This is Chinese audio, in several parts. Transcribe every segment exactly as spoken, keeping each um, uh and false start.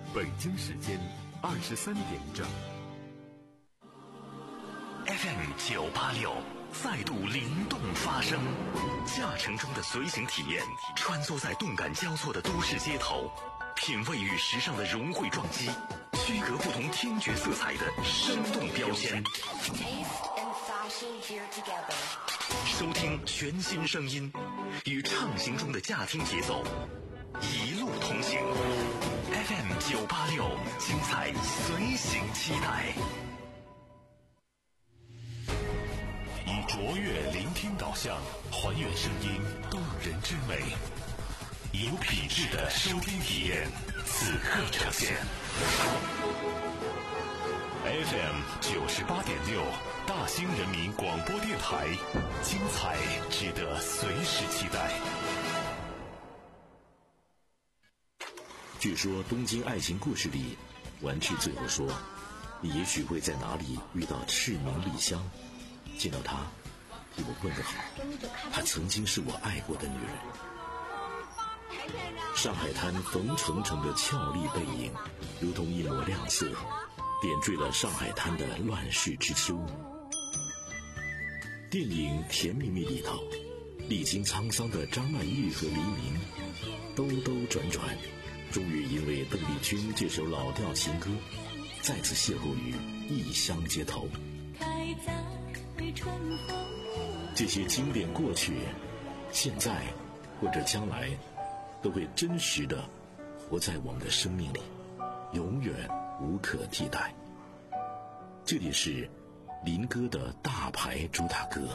北京时间二十三点整。 F M 九八六再度灵动发声，驾乘中的随行体验，穿梭在动感交错的都市街头，品味与时尚的融汇撞击，区隔不同听觉色彩的生动标签。收听全新声音，与畅行中的驾听节奏，一路同行。F M 九八六，精彩随行期待。以卓越聆听导向，还原声音动人之美，有品质的收听体验，此刻呈现。F M 九十八点六，大兴人民广播电台，精彩值得随时期待。 据说《东京爱情故事》里，丸治最后说：“你也许会在哪里遇到赤名莉香，见到她，替我问个好，她曾经是我爱过的女人。”上海滩冯程程的俏丽背影，如同一抹亮色，点缀了上海滩的乱世之秋。电影《甜蜜蜜》里头，历经沧桑的张曼玉和黎明，兜兜转转，终于因为邓丽君这首老调情歌，再次邂逅于异乡街头。这些经典过去，现在或者将来，都会真实的活在我们的生命里，永远无可替代。这里是林哥的大牌主打歌。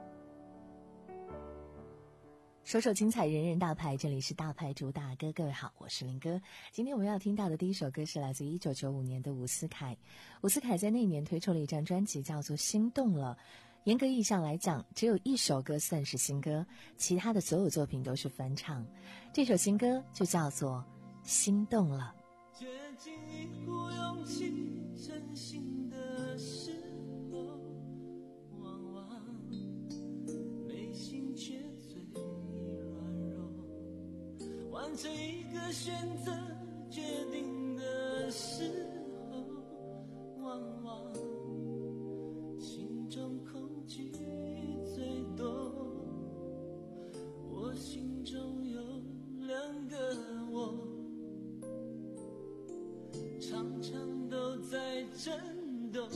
首首精彩，人人大牌，这里是大牌主打歌。各位好，我是林哥。今天我们要听到的第一首歌是来自一九九五年的伍思凯。伍思凯在那年推出了一张专辑叫做《心动了》，严格意义上来讲，只有一首歌算是新歌，其他的所有作品都是翻唱。这首新歌就叫做《心动了》。 接近一股勇气，真心的时候，往往内心却最软弱。完成一个选择决定的时候，往往心中恐惧最多。我心中有两个我，常常都在震动，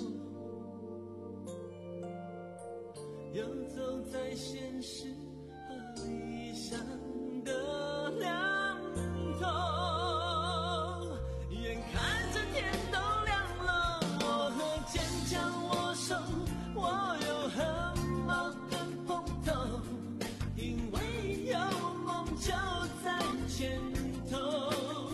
游走在现实和理想的两头，眼看着天都亮了，我和坚强握手，我又和矛盾碰头，因为有梦就在前头。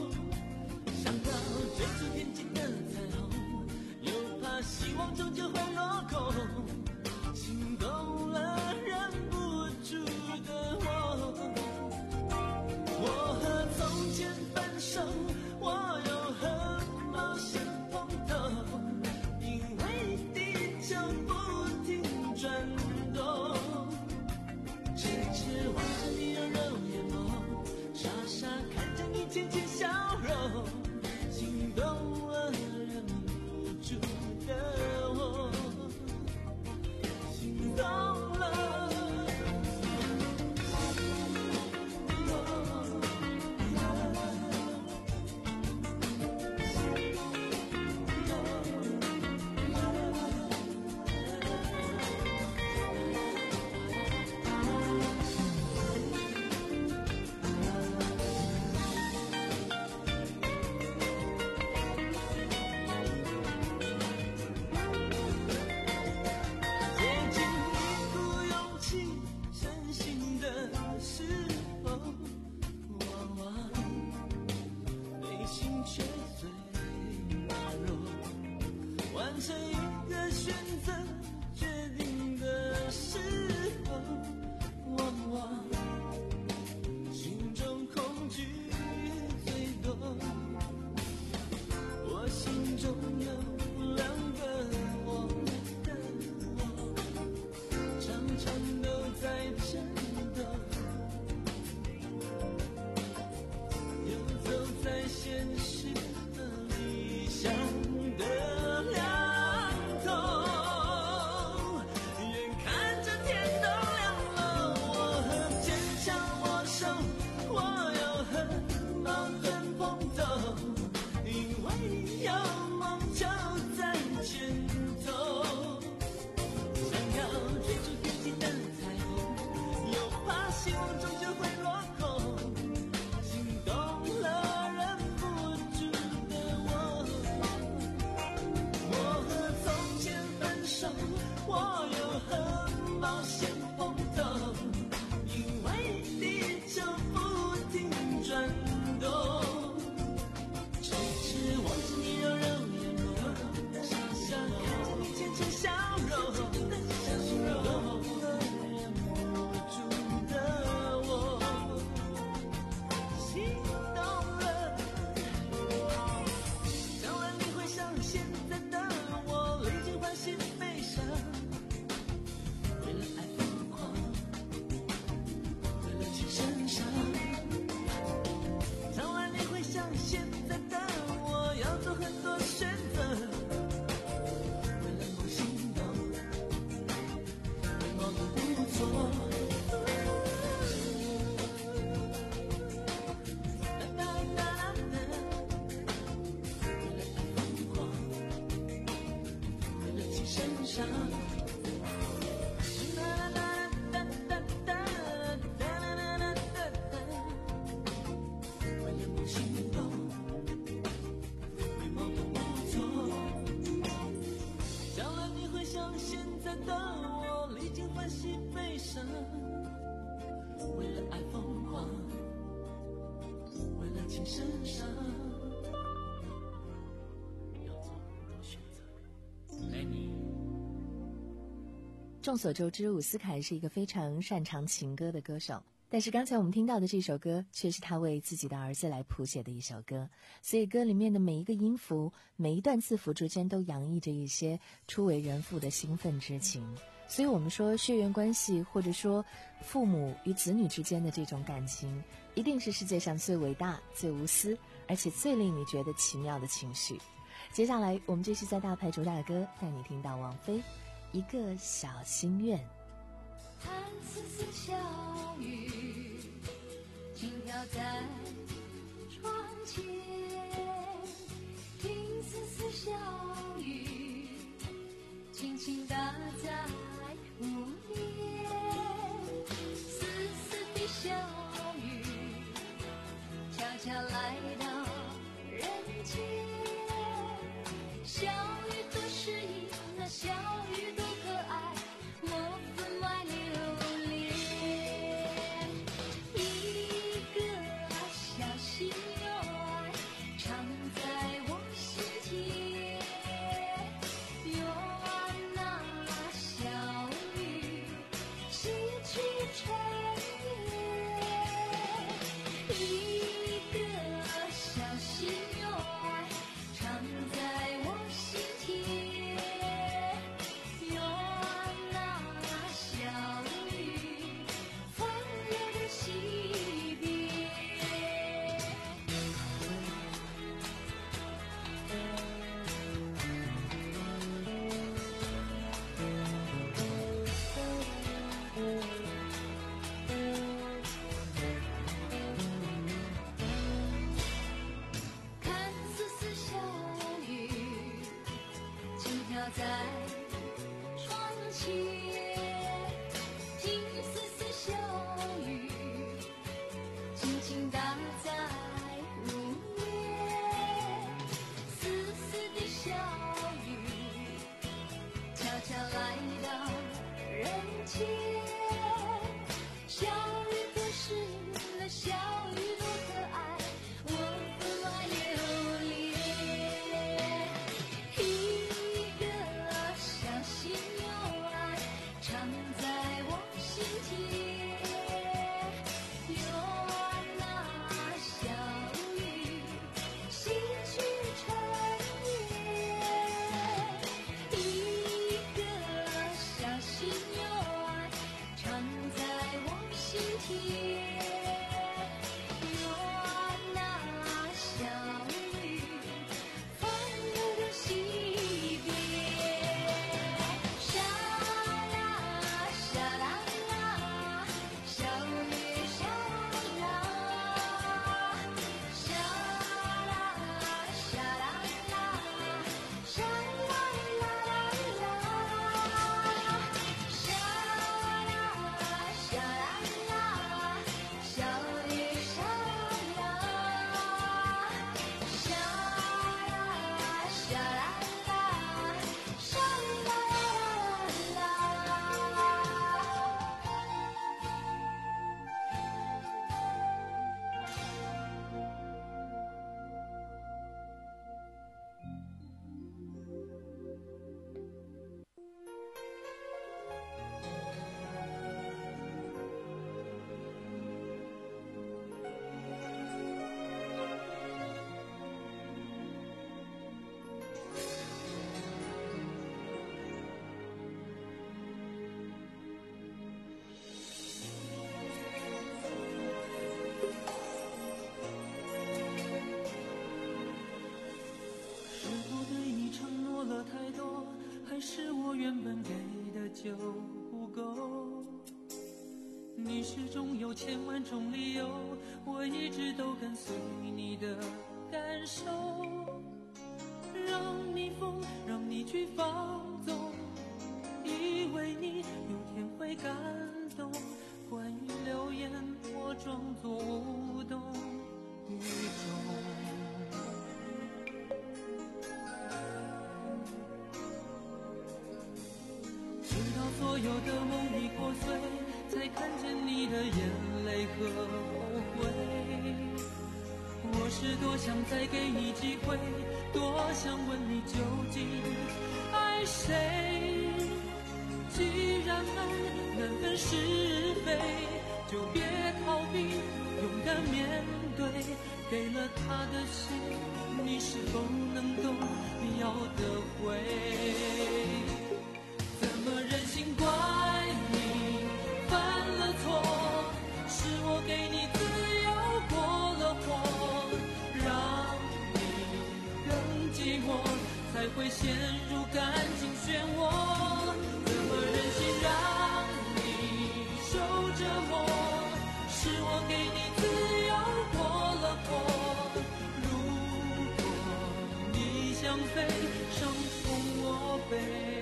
希望终究会落空，心动了忍不住的我，我和从前分手，我又和冒险碰头，因为地球不停转动，痴痴望着你柔柔眼眸，傻傻看着你浅浅笑容，心动了忍不住的我，心动了。现实和很多选择，为了梦心动，会忙得不错。为了爱疯狂，为了情深伤，要做很多选择。爱你。 众所周知，伍思凯是一个非常擅长情歌的歌手，但是刚才我们听到的这首歌却是他为自己的儿子来谱写的一首歌，所以歌里面的每一个音符，每一段字符之间都洋溢着一些初为人父的兴奋之情。所以我们说血缘关系，或者说父母与子女之间的这种感情，一定是世界上最伟大、最无私，而且最令你觉得奇妙的情绪。接下来我们继续在大牌主打歌带你听到王菲一个小心愿。 看丝丝小雨轻飘在窗前，听丝丝小雨轻轻打在屋檐，丝丝的小雨悄悄来到人间，小雨多诗意，那小雨多可爱，我分外留恋。一个小心愿藏在我心田，愿那小雨洗去尘烟。一个小心愿藏在我心田，愿那小雨放热的西边。看丝丝小雨轻飘在窗前，听丝丝小雨轻轻打在屋檐，丝丝的小雨悄悄来到人间，小雨多诗意，那小雨多可爱，我分外留恋。一个小心愿了太多，还是我原本给的就不够？你始终有千万种理由，我一直都跟随你的感受，让你疯，让你去放纵，以为你有天会感动。关于流言，我装作无动于衷。直到所有的梦已破碎，才看见你的眼泪和后悔。我是多想再给你机会，多想问你究竟爱谁。既然爱难分是非，就别逃避，勇敢面对。给了他的心，你是否能够要得回？怎么忍心怪你犯了错？是我给你自由过了火，让你更寂寞，才会陷入感情漩涡。怎么忍心让你受折磨？是我给你自由过了火。如果你想飞，伤痛我背。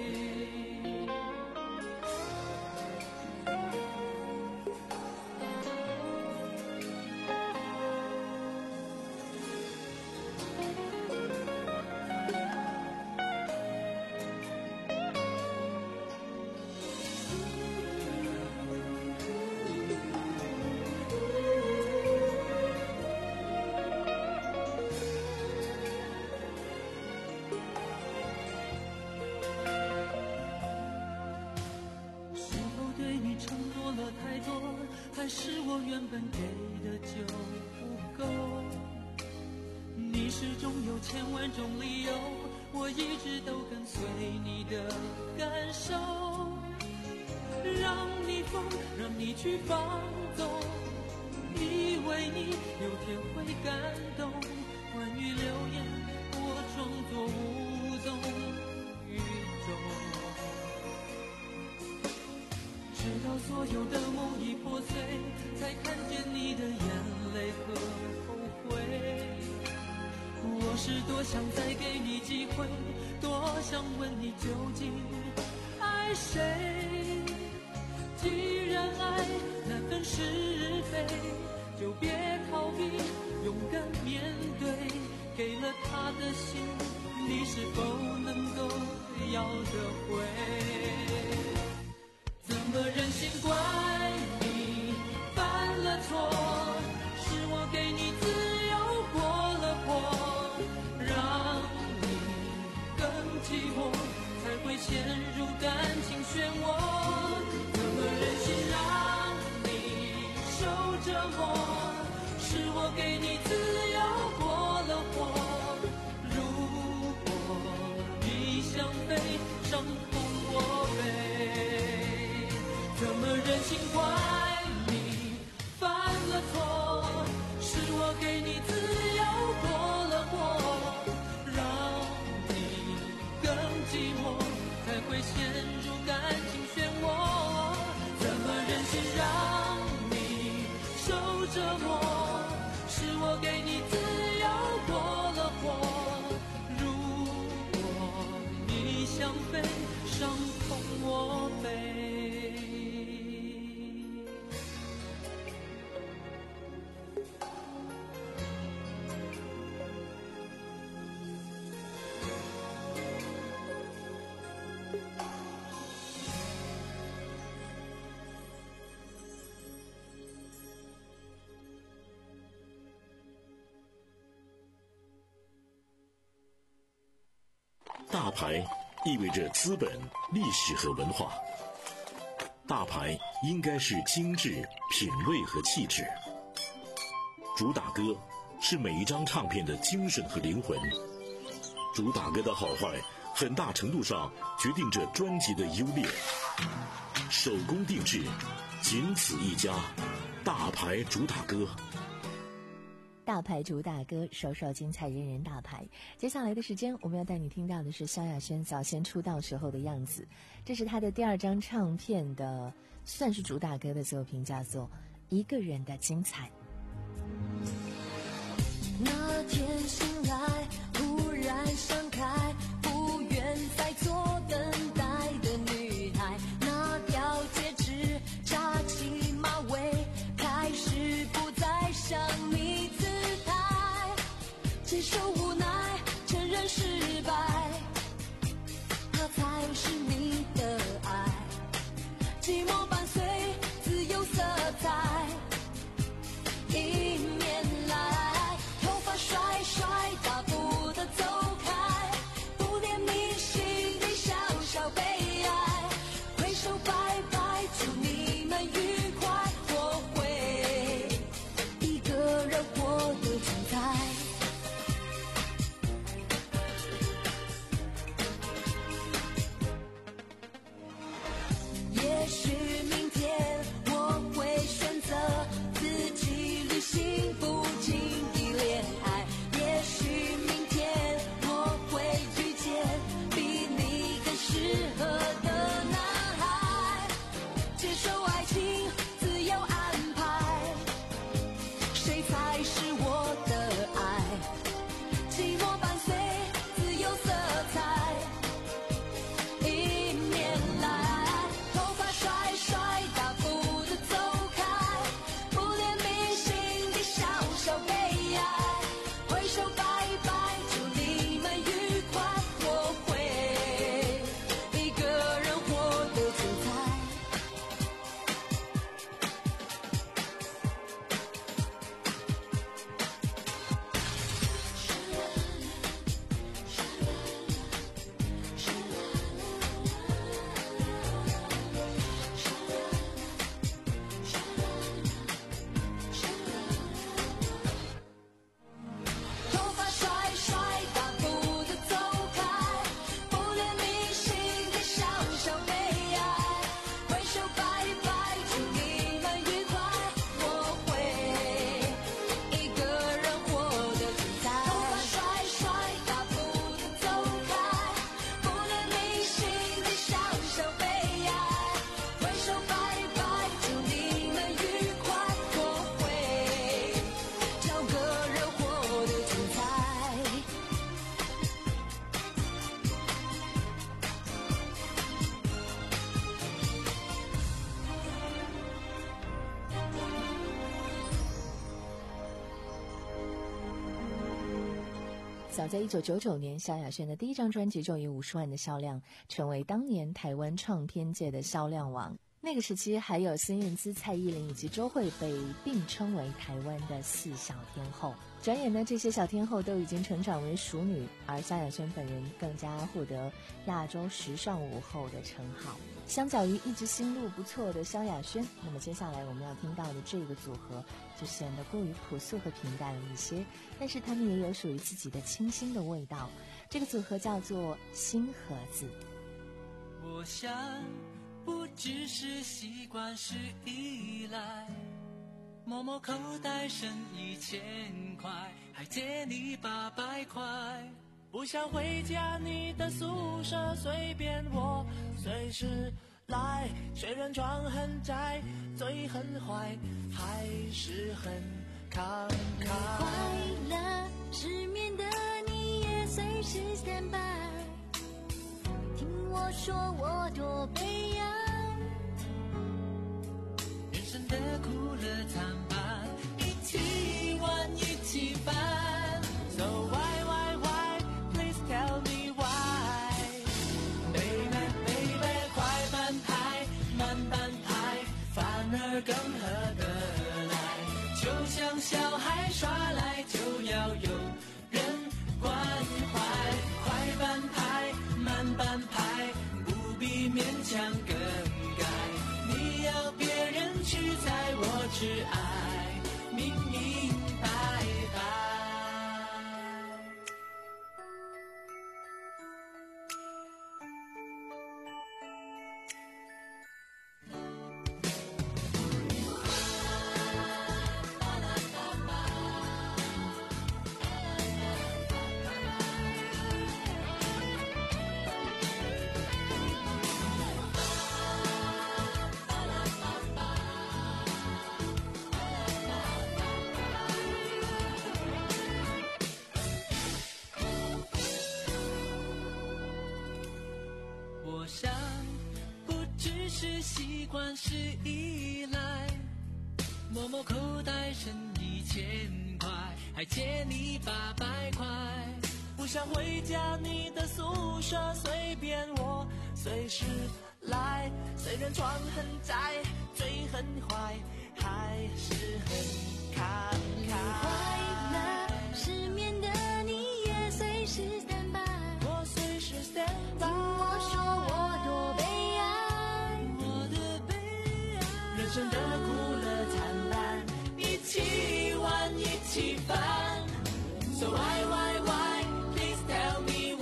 还是我原本给的就不够？你始终有千万种理由，我一直都跟随你的感受，让你疯，让你去放纵，以为你有天会感动。关于流言，我装作无动于衷。直到所有的梦已破碎，才看见你的眼泪和后悔。我是多想再给你机会，多想问你究竟爱谁。既然爱难分是非，就别逃避，勇敢面对。给了他的心，你是否能够要得回？怎么忍心怪你犯了错？是我给你自由过了火，让你更寂寞，才会陷入感情漩涡。怎么忍心让你受折磨？是我给你自由过了火。如果你想飞，伤痛我背。怎么忍心怪你犯了错？是我给你自由过了火，让你更寂寞，才会陷入感情漩涡。怎么忍心让你受折磨？是我给你自由过了火。如果你想飞，伤痛我背。 大牌意味着资本、历史和文化。大牌应该是精致、品味和气质。主打歌是每一张唱片的精神和灵魂。主打歌的好坏，很大程度上决定着专辑的优劣。手工定制，仅此一家，大牌主打歌。 大牌主打歌，首首精彩，人人大牌。接下来的时间，我们要带你听到的是萧亚轩早先出道时候的样子。这是她的第二张唱片的，算是主打歌的作品，叫做《一个人的精彩》。 那天醒来，忽然想开，不愿再做等待的女孩。那条戒指扎起马尾，开始不再像你姿态。接受无奈，承认失败，它才是你的爱。寂寞伴随自由色彩，迎面来，头发甩甩，大步的走开，不怜悯心里小小悲哀，挥手拜拜，祝你们愉快，我会一个人活得精彩。也许明天我会选择自己旅行，不经意恋爱。也许明天我会遇见比你更适合的男孩。接受爱情，自由安排，谁才是我的爱？寂寞伴随自由色彩，迎面来，头发甩甩，大步的走开，不怜悯心里小小悲哀，挥手拜拜，祝你们愉快，我会一个人活得精彩。头发甩甩，大步的走开，不怜悯心里小小悲哀，挥手拜拜，祝你们愉快，我会一个人活得精彩。头发甩甩，大步的走开，不怜悯心里小小悲哀，挥手拜拜，祝你们愉快，我会找个人活得精彩。 早在一九九九年，萧亚轩的第一张专辑就以五十万的销量，成为当年台湾唱片界的销量王。那个时期，还有孙燕姿、蔡依林以及周蕙被并称为台湾的四小天后。转眼呢，这些小天后都已经成长为熟女，而萧亚轩本人更加获得亚洲时尚舞后的称号。相较于一直心路不错的萧亚轩，那么接下来我们要听到的这个组合就显得过于朴素和平淡了一些，但是他们也有属于自己的清新的味道。这个组合叫做新盒子。 我想不只是习惯，是依赖，摸摸口袋剩一千块，还借你八百块，不想回家你的宿舍随便我随时来，虽然床很窄，嘴很坏，还是很慷慨。 快乐失眠的你也随时 stand by， 听我说我多悲哀， 人生的苦乐参半，一起玩一起烦。So why why why please tell me why baby baby 快半拍慢半拍，反而更合得来，就像小孩耍赖就要有人关怀，快半拍慢半拍，不必勉强更改，你要别人去猜，我只爱明明白白。 我想不只是习惯，是依赖。某某口袋剩一千块，还借你八百块。不想回家你的宿舍，随便我随时来。虽然床很窄，嘴很坏，还是很慷慨。 那失眠的你也随时 stand by， 我随时 stand by。 听我说我多悲哀， 我的悲哀，人生的苦乐参半，一起玩一起翻。 So why why why please tell me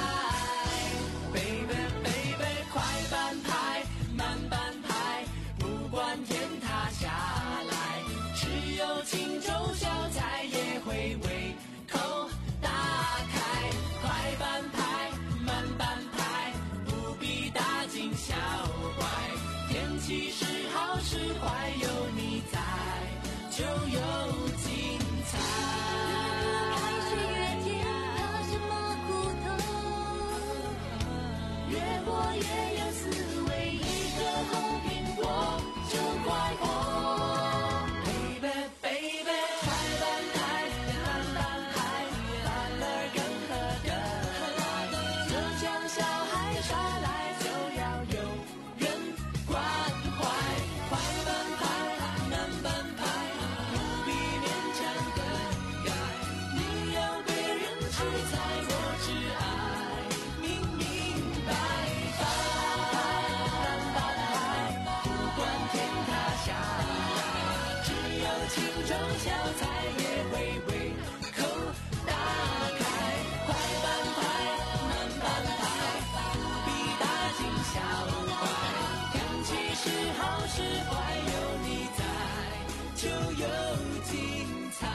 why baby baby 快半拍慢半拍，不管天塌下来，只有青州小菜也会胃口打开。快半拍慢半拍，不必大惊小怪，天气是好是坏，有你在就有精彩。 开学越甜，怕什么苦头？越活越有思维，一个好苹果就快活。 Baby baby， 快半拍慢半拍，反而更合得来。这江小孩耍赖就要有人关怀。快半拍慢半拍，不必勉强更改。你有别人吃菜，我只爱明明白白。慢半拍，不管天塌下来，只有青州小菜也会胃口打开。快半拍慢半拍，不必大惊小怪，天气是好是坏，有你在就有精彩。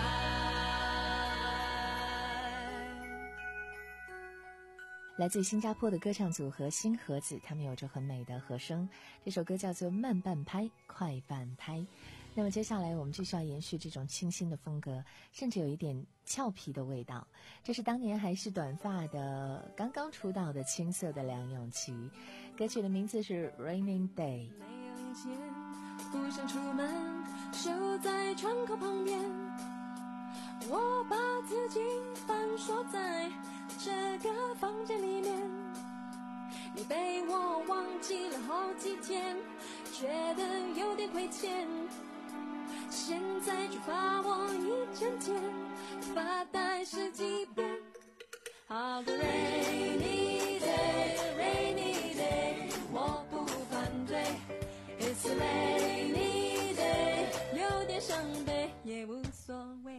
来自新加坡的歌唱组合新盒子，他们有着很美的和声。这首歌叫做慢半拍快半拍。那么接下来我们继续要延续这种清新的风格，甚至有一点俏皮的味道。这是当年还是短发的刚刚出道的青涩的梁咏琪，歌曲的名字是 Raining Day。 没有意见，不想出门，守在窗口旁边，我把自己反锁在这个房间里面。你被我忘记了好几天，觉得有点亏欠，现在就罚我一整天发呆十几遍。好个 rainy day rainy day， 我不反对， It's a rainy day， 有点伤悲也无所谓。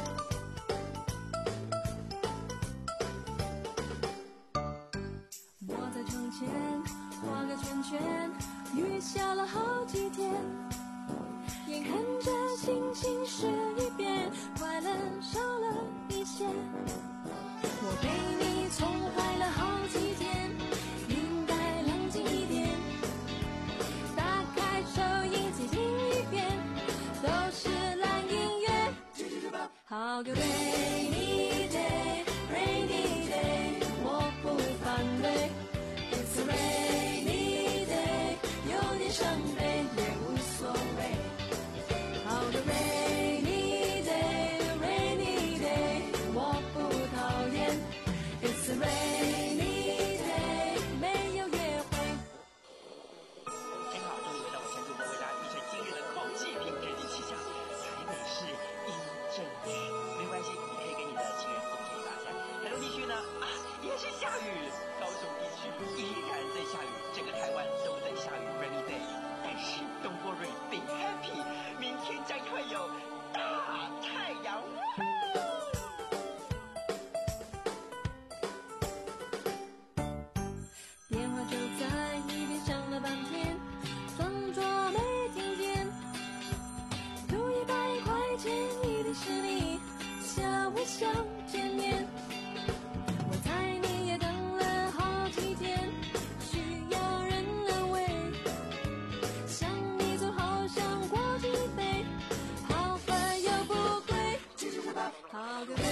我在窗前画个圈圈，雨下了好几天，眼看着星星湿一遍，快乐少了一些。我被你宠坏了好几天，应该冷静一点，打开收音机听一遍，都是烂音乐。好个 rainy day rainy day， 我不反对， It's a rainy day， 有点伤悲也无所谓。好个 rainy day rainy day， 我不讨厌， It's a rainy day， 没有约会。 真好，终于回到我前主播为大家预测今日的空气品质及气象。台北市阴阵雨，没关系，你可以给你的情人送出一把伞。台东地区呢啊也是下雨，高雄地区依然在下雨，整个台湾都在下雨 rainy day。但是 don't worry be happy， 明天将会有大太阳。 电话就在一边响了半天，装作没听见，赌一百块钱一定是你笑我想见面。我猜你也等了好几天，需要人安慰，想你总好想过几杯，好烦又不贵。好个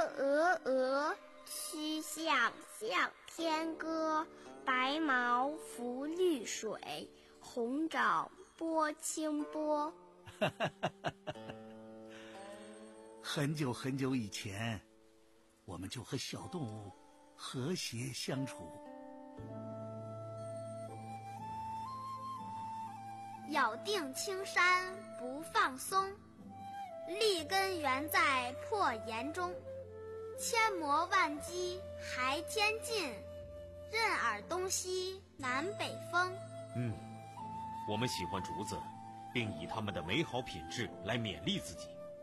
鹅鹅，曲项向天歌。白毛浮绿水，红掌拨清波。 很久很久以前，我们就和小动物和谐相处。 咬定青山不放松，立根原在破岩中。千磨万击还天尽，任尔东西南北风。 嗯，我们喜欢竹子，并以它们的美好品质来勉励自己。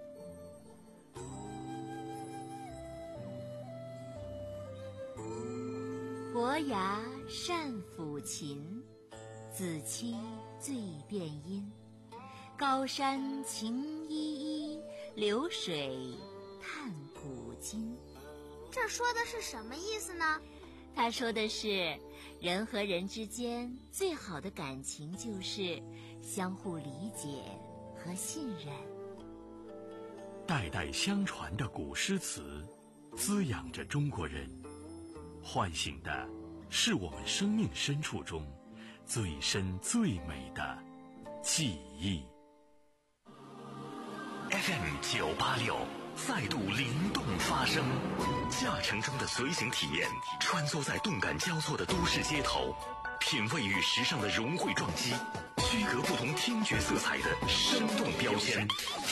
伯牙善抚琴，子期醉便音。高山晴依依，流水叹古今。 这说的是什么意思呢？ 他说的是，人和人之间最好的感情就是相互理解和信任。 代代相传的古诗词，滋养着中国人，唤醒的是我们生命深处中最深最美的记忆。F M 九八六再度灵动发声，驾乘中的随行体验，穿梭在动感交错的都市街头，品味与时尚的融汇撞击，区隔不同听觉色彩的生动标签。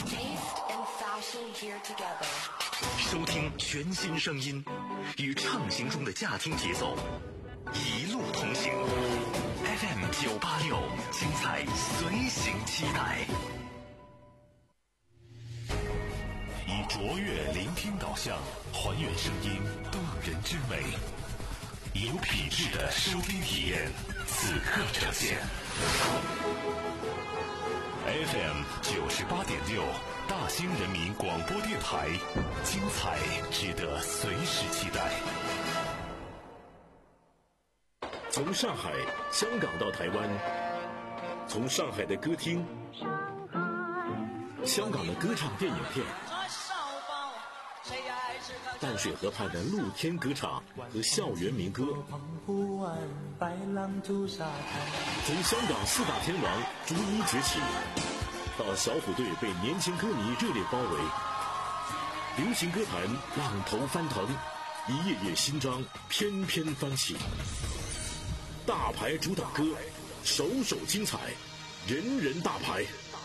收听全新声音，与畅行中的驾听节奏，一路同行。F M 九八六，精彩随行期待。以卓越聆听导向，还原声音动人之美，以有品质的收听体验，此刻呈现。F M 九十八点六，大兴人民广播电台，精彩值得随时期待。 从上海、香港到台湾，从上海的歌厅、香港的歌唱电影片，淡水河畔的露天歌唱和校园民歌，从香港四大天王逐一崛起，到小虎队被年轻歌迷热烈包围，流行歌坛浪头翻腾，一页页新章翩翩翻起。大牌主打歌，首首精彩，人人大牌。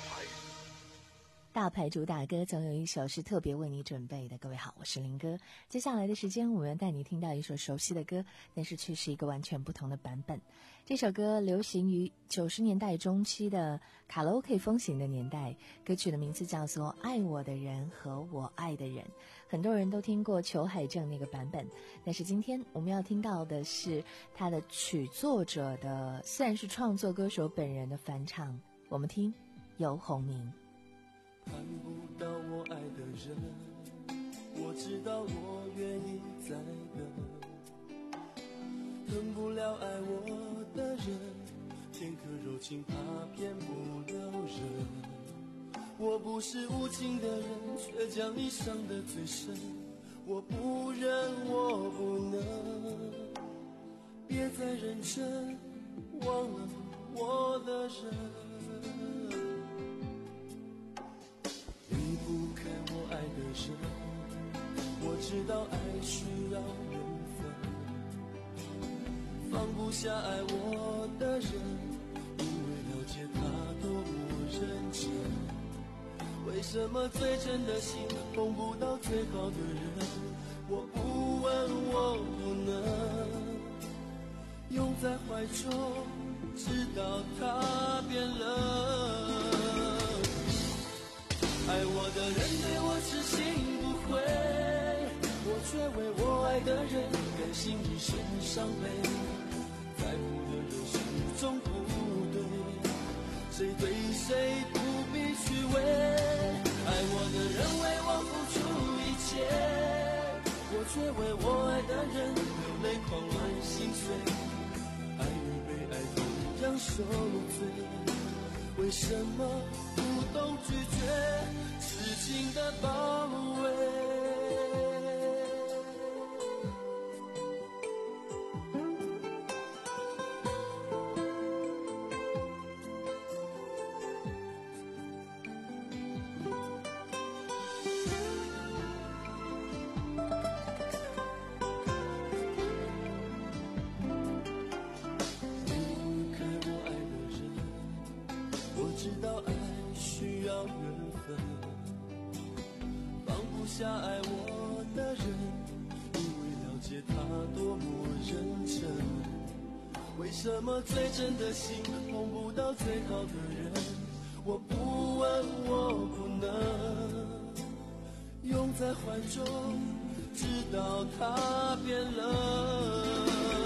大牌主打歌总有一首是特别为你准备的。各位好，我是林哥。接下来的时间，我们带你听到一首熟悉的歌，但是却是一个完全不同的版本。这首歌流行于九十年代中期的卡拉 OK 风行的年代，歌曲的名字叫做《爱我的人和我爱的人》。很多人都听过裘海正那个版本，但是今天我们要听到的是他的曲作者的，虽然是创作歌手本人的翻唱。我们听游鸿明。 看不到我爱的人，我知道我愿意再等，等不了爱我的人，片刻柔情怕骗不了人。我不是无情的人，却将你伤得最深，我不忍我不能，别再认真忘了我的人。离不开我爱的人，我知道爱需要缘分，放不下爱我的人，因为了解他多么认真。为什么最真的心碰不到最好的人？我不问我不能，拥在怀中，直到他变冷。爱我的人对我痴心不悔，我却为我爱的人甘心一生伤悲。在乎的人始终不对，谁对谁不必虚伪。爱我的人为我付出一切，我却为我爱的人流泪狂乱心碎。爱与被爱同样受罪，为什么不懂拒绝痴情的包围？ 知道爱需要缘分，放不下爱我的人，因为了解他多么认真。为什么最真的心碰不到最好的人？我不问，我不能拥在怀中，直到他变冷。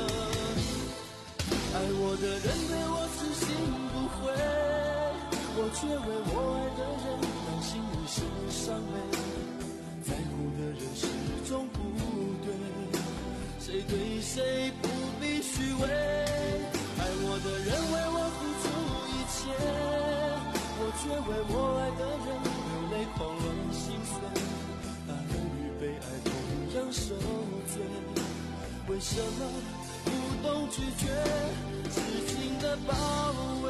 爱我的人对我痴心不悔，我却为我爱的人让心里是伤悲。在乎的人始终不对，谁对谁不必虚伪。爱我的人为我付出一切，我却为我爱的人流泪狂乱心碎。爱与被爱同样受罪，为什么不懂拒绝痴情的包围？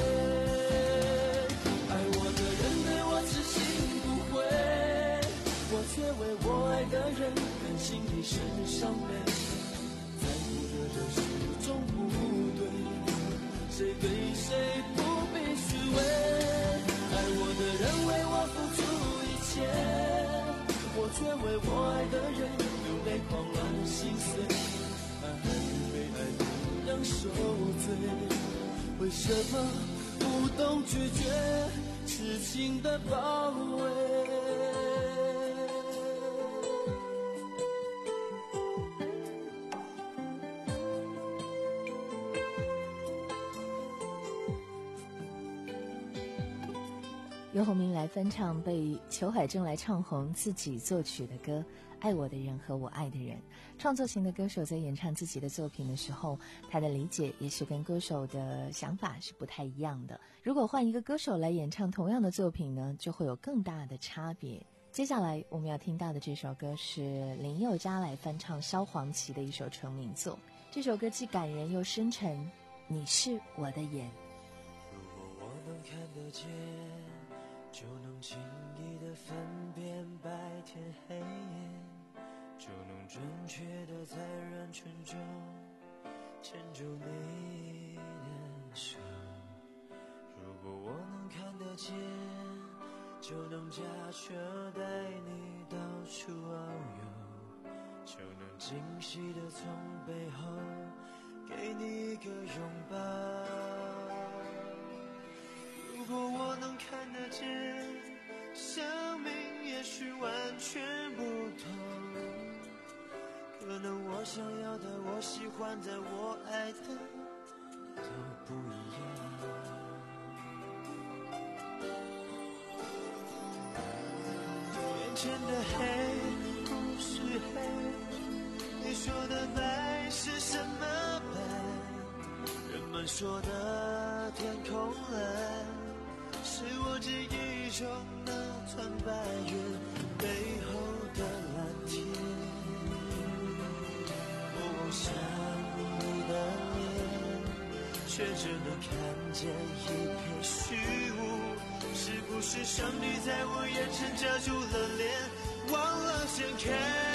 爱我的人对我痴心不悔，我却为我爱的人甘心一生伤悲。在乎的人始终不对，谁对谁不必虚伪。爱我的人为我付出一切，我却为我爱的人流泪狂乱心碎。爱与被爱同样受罪，为什么不懂拒绝痴情的包围？ 由洪明来翻唱被裘海正来唱红自己作曲的歌《爱我的人和我爱的人》。创作型的歌手在演唱自己的作品的时候，他的理解也许跟歌手的想法是不太一样的。如果换一个歌手来演唱同样的作品呢，就会有更大的差别。接下来我们要听到的这首歌是林宥嘉来翻唱萧煌奇的一首成名作。这首歌既感人又深沉，你是我的眼。 如果我能看得见，就能轻易地分辨白天黑夜，就能准确地在人群中牵住你的手。如果我能看得见，就能驾车带你到处遨游，就能惊喜地从背后给你一个拥抱。如果我能看得见，生命也许完全不同，可能我想要的，我喜欢的，我爱的都不一样。眼前的黑不是黑，你说的白是什么白？人们说的天空蓝，是我记忆中那团白云背后的蓝天。我望向你的脸，却只能看见一片虚无。是不是上帝在我眼前遮住了脸，忘了掀开？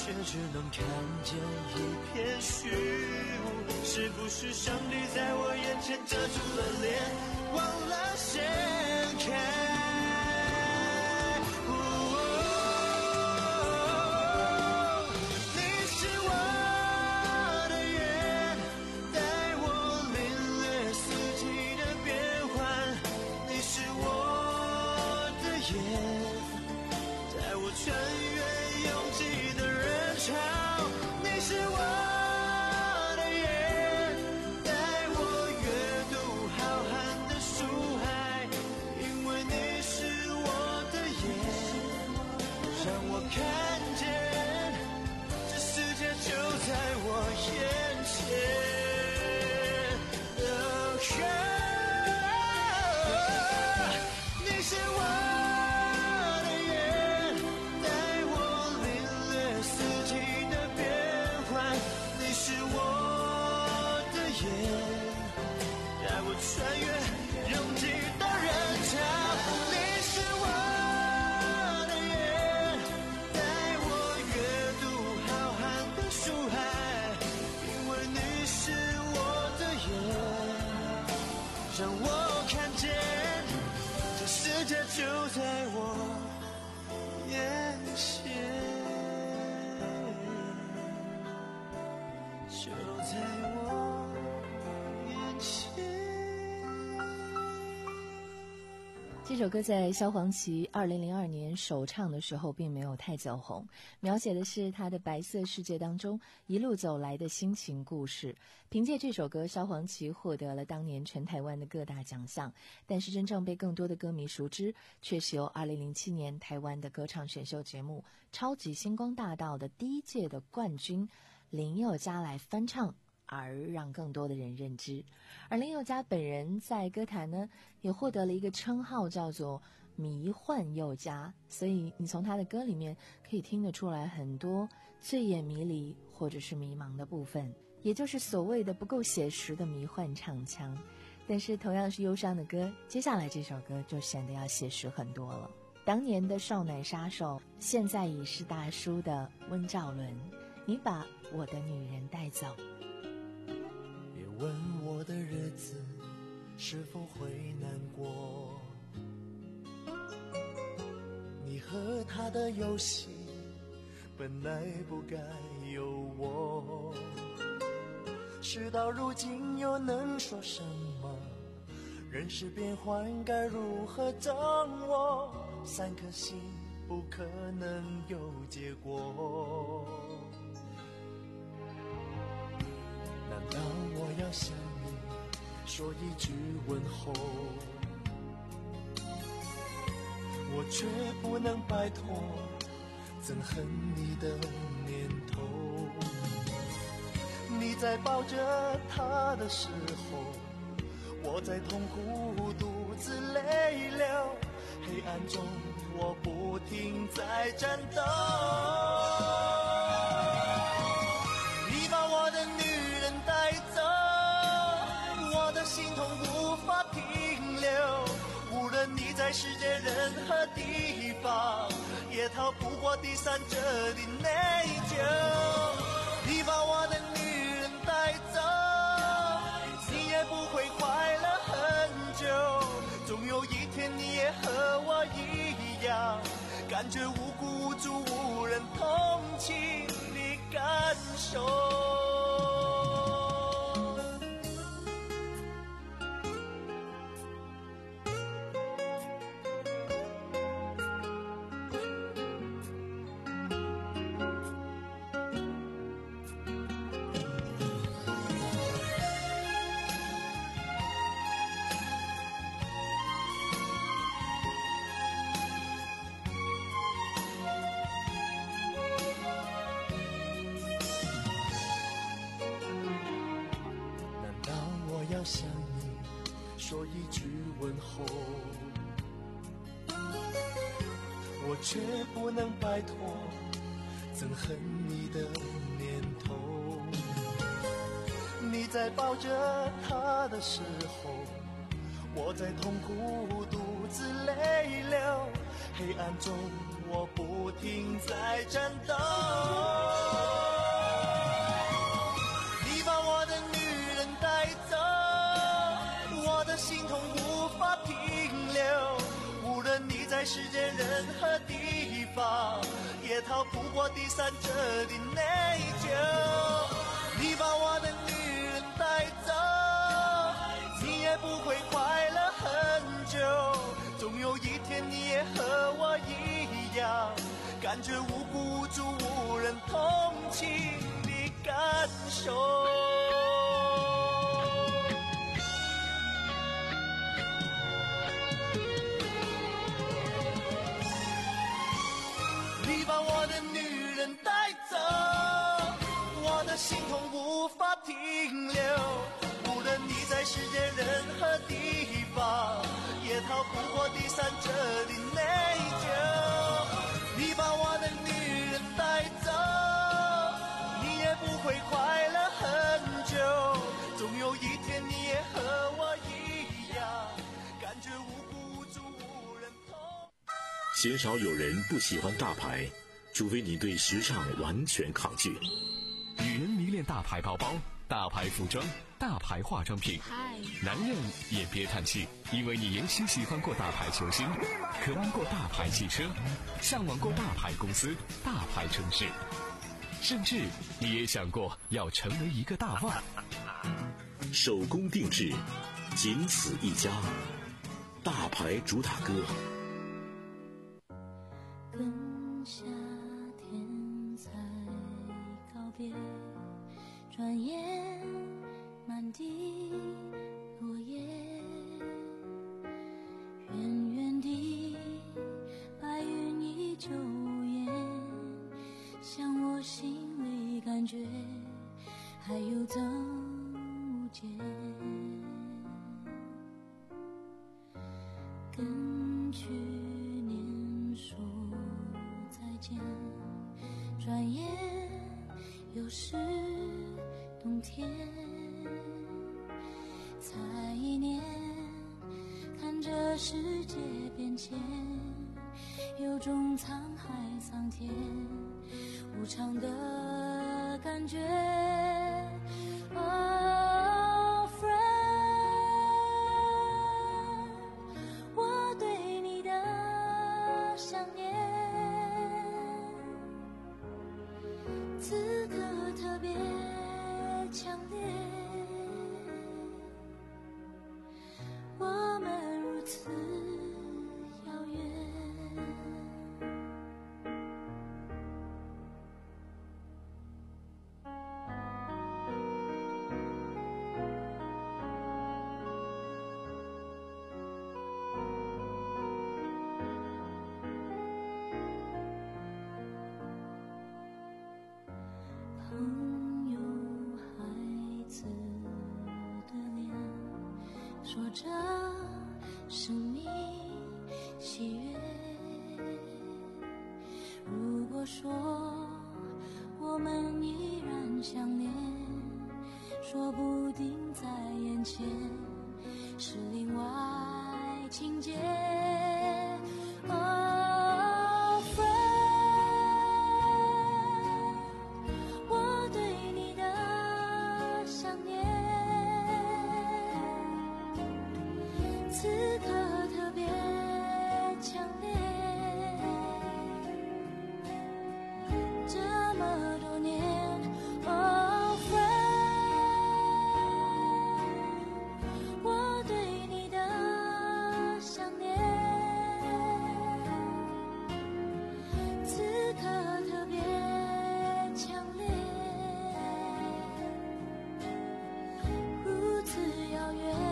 却只能看见一片虚无。是不是上帝在我眼前遮住了脸，忘了掀开？就在我眼前，就在我眼前。 这首歌在萧煌奇二零零二年首唱的时候并没有太走红，描写的是他的白色世界当中一路走来的心情故事。凭借这首歌，萧煌奇获得了当年全台湾的各大奖项，但是真正被更多的歌迷熟知，却是由二零零七年台湾的歌唱选秀节目《超级星光大道》的第一届的冠军林宥嘉来翻唱，而让更多的人认知。而林宥嘉本人在歌坛呢，也获得了一个称号，叫做迷幻宥嘉，所以你从他的歌里面可以听得出来很多醉眼迷离或者是迷茫的部分，也就是所谓的不够写实的迷幻唱腔。但是同样是忧伤的歌，接下来这首歌就显得要写实很多了。当年的少奶杀手，现在已是大叔的温兆伦，你把我的女人带走。 别问我的日子是否会难过，你和他的游戏本来不该有我，事到如今又能说什么？人事变幻该如何掌握？三颗心不可能有结果，难道我要向你说一句问候，我却不能摆脱憎恨你的念头。你在抱着他的时候，我在痛苦独自泪流，黑暗中我不停在战斗。你把我的女人带走，我的心痛无法停留，无论你在世界任何地方，也逃不过第三者的内疚。你把我的女人带走，你也不会快乐很久，总有一天你也和我一样，感觉无辜无助，无人同情的感受。要向你说一句问候，我却不能摆脱憎恨你的念头。你在抱着他的时候，我在痛苦独自泪流，黑暗中我不停在战斗。 也逃不过第三者的内疚。你把我的女人带走，你也不会快乐很久。总有一天你也和我一样，感觉无辜无助无人同情的感受。你把我的女人带走，我的心痛无法停留。无论你在世界任何地方，也逃不过第三者的内疚。你把我的女人带走，你也不会快乐很久。总有一天你也和我一样，感觉无辜无助无人同。 鲜少有人不喜欢大牌，除非你对时尚完全抗拒。 女人迷恋大牌包包、大牌服装、大牌化妆品，男人也别叹气，因为你也许喜欢过大牌球星，渴望过大牌汽车，向往过大牌公司、大牌城市，甚至你也想过要成为一个大腕。 手工定制，仅此一家，大牌主打歌。 跟夏天才告别，转眼满地落叶，远远地白云依旧无言，像我心里感觉还有增无减。跟去年说再见，转眼又是冬天。才一年，看着世界变迁，有种沧海桑田无常的感觉。Oh friend， 我对你的想念，此刻特别强烈。我们如此遥远。朋友孩子的脸，说着生命喜悦。如果说我们依然相恋，说不定在眼前是另外情节。Oh friend， 我对你的想念，此刻特别强烈。这么多年 Oh friend， 我对你的想念，此刻特别强烈，如此遥远。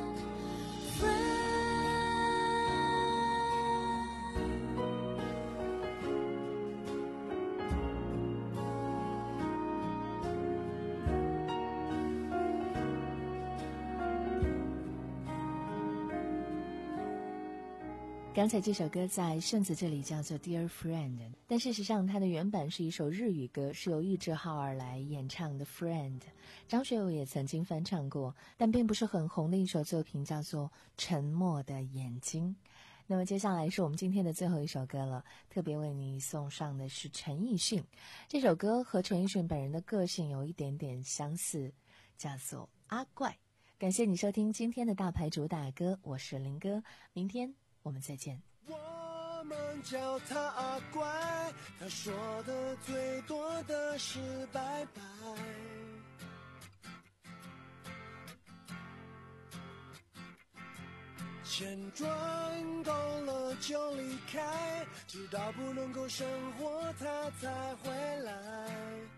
刚才这首歌在顺子这里叫做 Dear Friend， 但事实上它的原版是一首日语歌，是由玉置浩二来演唱的 Friend。 张学友也曾经翻唱过，但并不是很红的一首作品，叫做沉默的眼睛。那么接下来是我们今天的最后一首歌了，特别为你送上的是陈奕迅。这首歌和陈奕迅本人的个性有一点点相似，叫做阿怪。感谢你收听今天的大牌主打歌，我是林哥，明天我们再见。 我们叫他乖，他说的最多的是拜拜。钱赚够了就离开，直到不能够生活他才回来。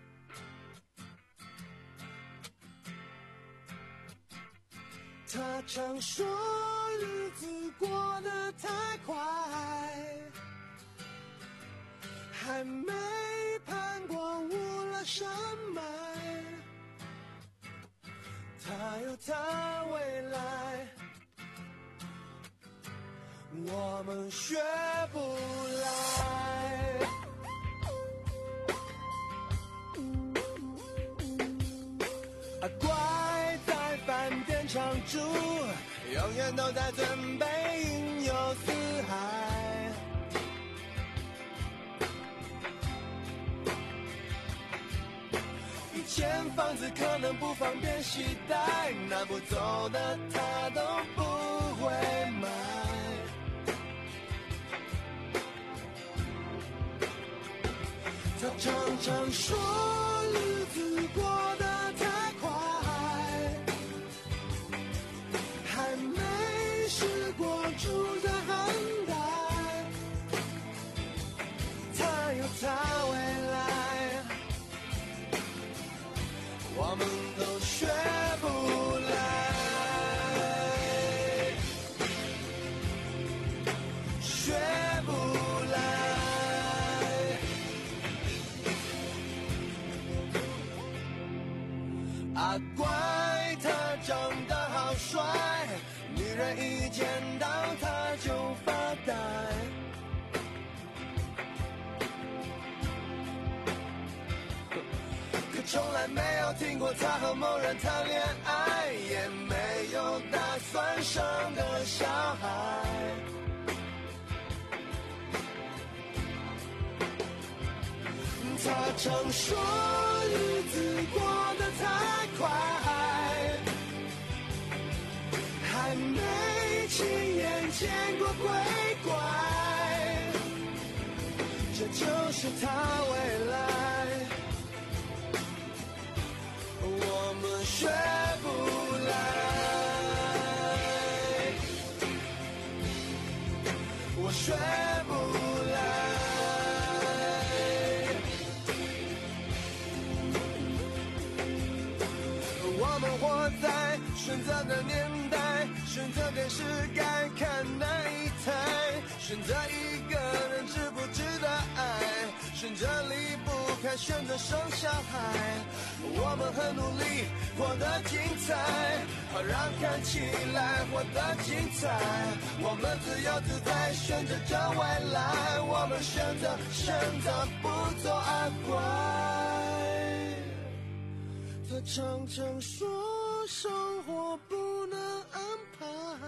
他常说日子过得太快，还没攀过乌拉山脉，他有他未来，我们学不来。啊，乖，在饭店常住，永远都在准备云游四海。以前房子可能不方便携带，拿不走的他都不会买。他常常说日子过得太快，还没试过住在寒带，他有他未来，我们都学不来，学不来。啊，乖，他长得好帅，女人一见到他就发呆。可从来没有听过他和某人谈恋爱，也没有打算生个小孩。他常说日子过得太快，还没亲眼见过鬼怪，这就是他未来，我们学不来，我学不来。我们活在选择的年代，选择电视该看哪一台，选择一个人值不值得爱，选择离不开，选择生小孩。我们很努力活得精彩，好让看起来活得精彩。我们自由自在选择着未来，我们选择选择不做阿乖。他常常说生活不能安排，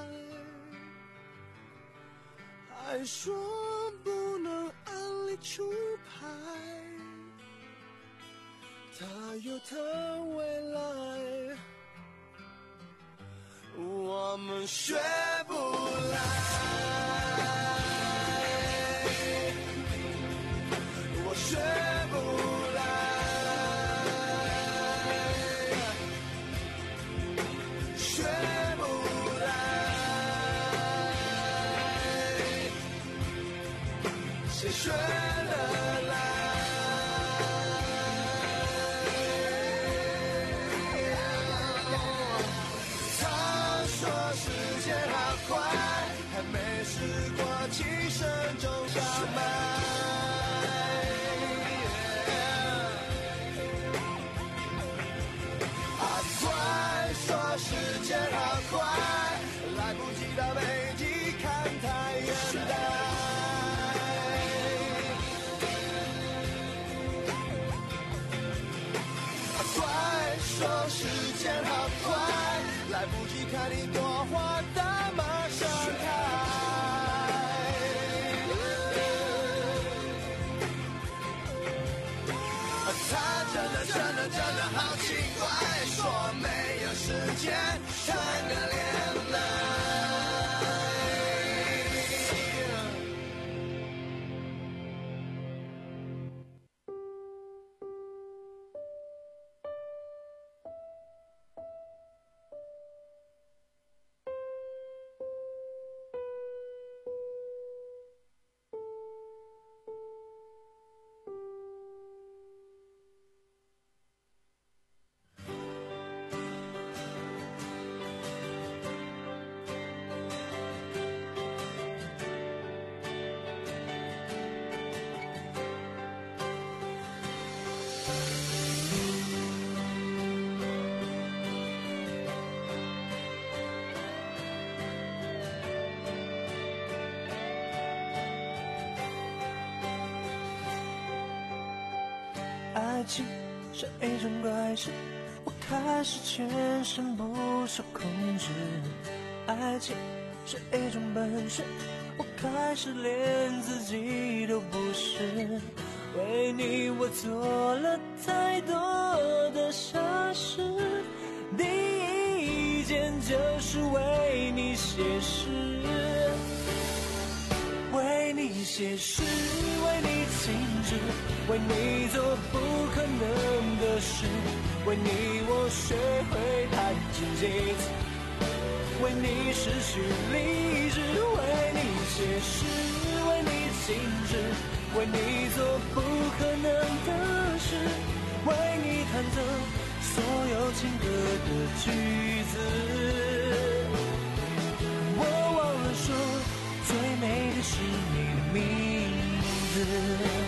还说不能按理出牌，他有他未来，我们学不来，我学不来，学不来，谁学得来？他说时间好快，还没试过起身种小麦。啊，快说时间好快，来不及到北极看太阳带。快说时间好快，来不及看你朵花的马上开。他真的真的真的好奇怪，说没有时间谈个恋爱。 爱情是一种怪事，我开始全身不受控制。爱情是一种本事，我开始连自己都不是。为你我做了太多的傻事，第一件就是为你写诗，为你写诗，为你静止，为你做不可能的事，为你我学会弹琴几次，为你失去理智，为你写诗，为你静止，为你做不可能的事，为你弹奏所有情歌的句子。我忘了说，最美的是你的名字。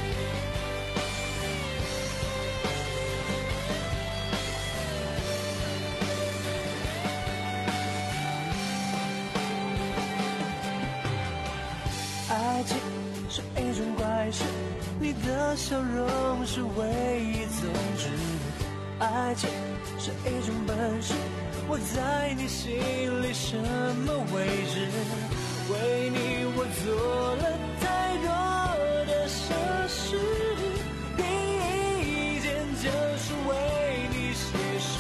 爱情是一种怪事，你的笑容是唯一宗旨。爱情是一种本事，我在你心里什么位置？为你我做了太多的傻事，第一件就是为你写诗，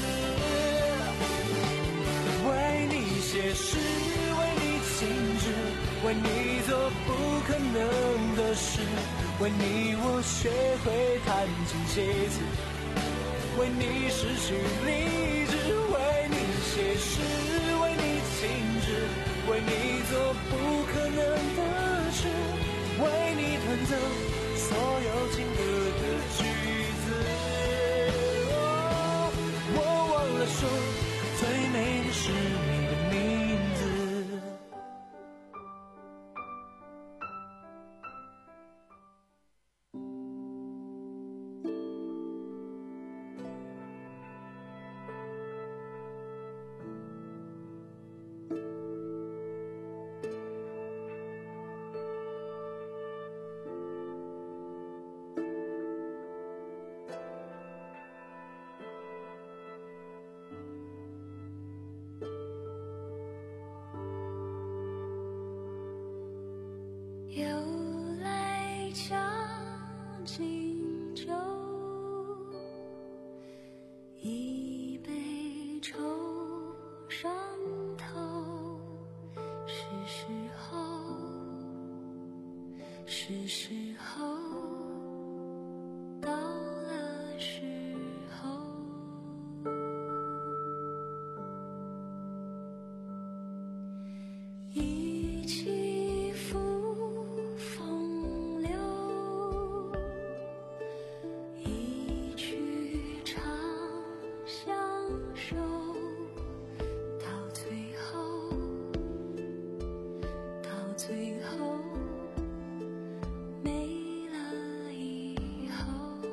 为你写诗，为你静止，为你做不可能的事，为你我学会弹琴几次，为你失去理智，为你写诗，为你静止，为你做不可能的事，为你弹奏所有情歌的句子。哦，我忘了说，最美的是你的名字。 又来将进酒，一杯愁上头，是时候，是时候，到了时候。一起赴风流，一曲长相守，到最后，到最后没了以后。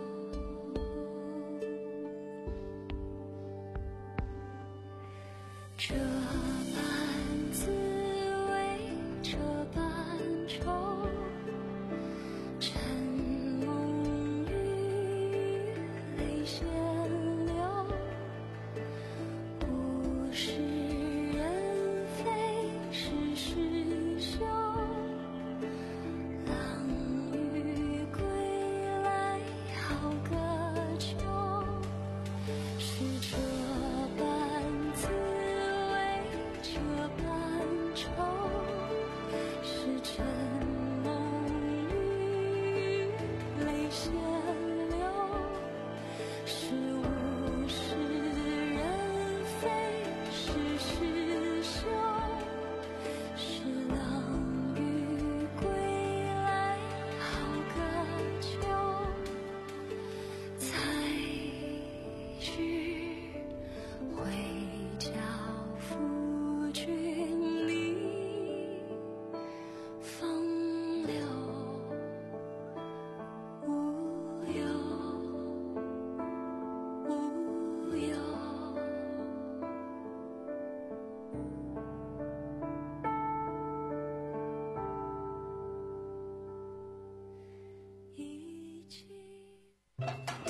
这般滋味，这般愁，晨梦雨，泪先流，物是人非事事休，郎与归来好个秋，是这般滋味，这般愁，是晨梦雨，泪先流，是物是人非事事休，是郎与归来好个秋，才知回教夫君你风流无忧无忧。一起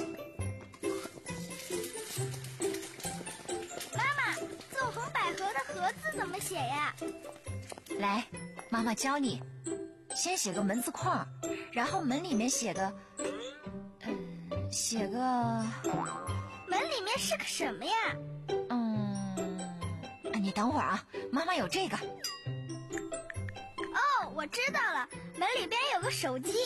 怎么写呀？ 来，妈妈教你。先写个门字框，然后门里面写个，嗯，写个。 门里面是个什么呀？ 嗯，你等会儿啊，妈妈有这个。 哦，我知道了，门里边有个手机。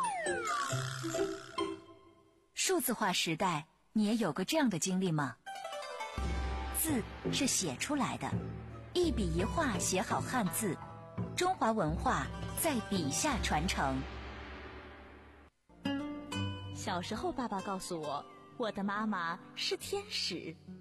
数字化时代，你也有个这样的经历吗？字是写出来的，一笔一画写好汉字，中华文化在笔下传承。 小时候，爸爸告诉我，我的妈妈是天使。